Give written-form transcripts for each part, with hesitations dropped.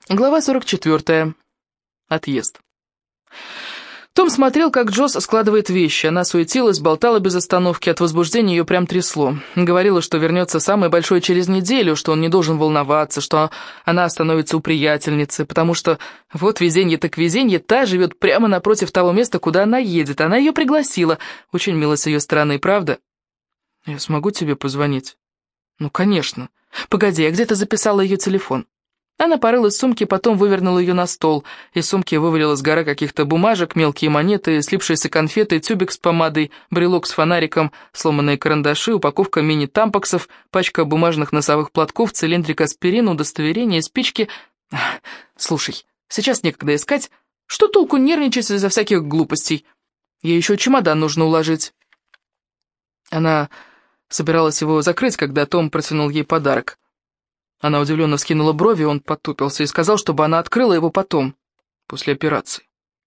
Глава 44. Отъезд. Том смотрел, как Джосс складывает вещи. Она суетилась, болтала без остановки, от возбуждения ее прям трясло. Говорила, что вернется самое большое через неделю, что он не должен волноваться, что она остановится у приятельницы, потому что вот везенье так везенье, та живет прямо напротив того места, куда она едет. Она ее пригласила. Очень мило с ее стороны, правда? «Я смогу тебе позвонить?» «Ну, конечно. Погоди, я где-то записала ее телефон». Она порылась в сумке, потом вывернула ее на стол. Из сумки вывалилась гора каких-то бумажек, мелкие монеты, слипшиеся конфеты, тюбик с помадой, брелок с фонариком, сломанные карандаши, упаковка мини-тампаксов, пачка бумажных носовых платков, цилиндрик аспирина, удостоверение, спички. «Слушай, сейчас некогда искать. Что толку нервничать из-за всяких глупостей? Ей еще чемодан нужно уложить». Она собиралась его закрыть, когда Том протянул ей подарок. Она удивленно вскинула брови, он потупился и сказал, чтобы она открыла его потом, после операции.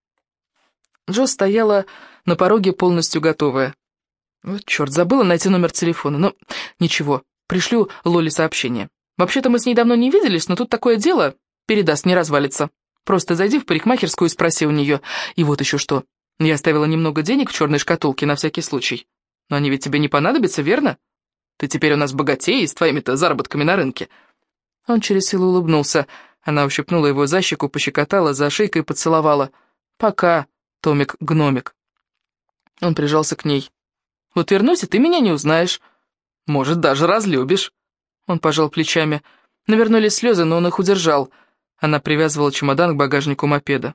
Джо стояла на пороге полностью готовая. Вот черт, забыла найти номер телефона. Но ничего, пришлю Лоле сообщение. Вообще-то мы с ней давно не виделись, но тут такое дело, передаст, не развалится. Просто зайди в парикмахерскую и спроси у нее. И вот еще что. Я оставила немного денег в черной шкатулке на всякий случай. Но они ведь тебе не понадобятся, верно? Ты теперь у нас богатей с твоими-то заработками на рынке. Он через силу улыбнулся. Она ущипнула его за щеку, пощекотала, за шейкой поцеловала. «Пока, Томик-гномик». Он прижался к ней. «Вот вернусь, и ты меня не узнаешь. Может, даже разлюбишь». Он пожал плечами. Навернулись слезы, но он их удержал. Она привязывала чемодан к багажнику мопеда.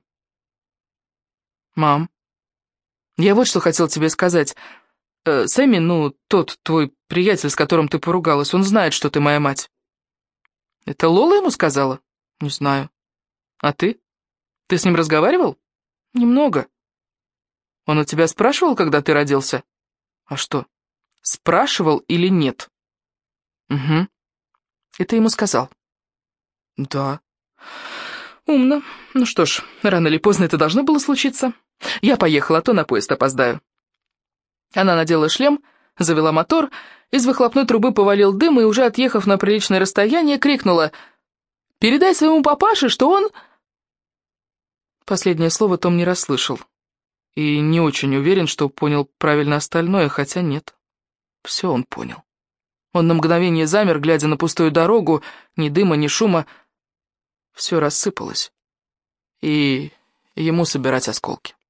«Мам, я вот что хотел тебе сказать. Сэмми, ну, тот твой приятель, с которым ты поругалась, он знает, что ты моя мать». «Это Лола ему сказала?» «Не знаю». «А ты? Ты с ним разговаривал?» «Немного». «Он у тебя спрашивал, когда ты родился?» «А что, спрашивал или нет?» «Угу. И ты ему сказал?» «Да». «Умно. Ну что ж, рано или поздно это должно было случиться. Я поехала, а то на поезд опоздаю». Она надела шлем, завела мотор, из выхлопной трубы повалил дым, и уже отъехав на приличное расстояние, крикнула: «Передай своему папаше, что он...» Последнее слово Том не расслышал. И не очень уверен, что понял правильно остальное, хотя нет. Все он понял. Он на мгновение замер, глядя на пустую дорогу, ни дыма, ни шума. Все рассыпалось. И ему собирать осколки.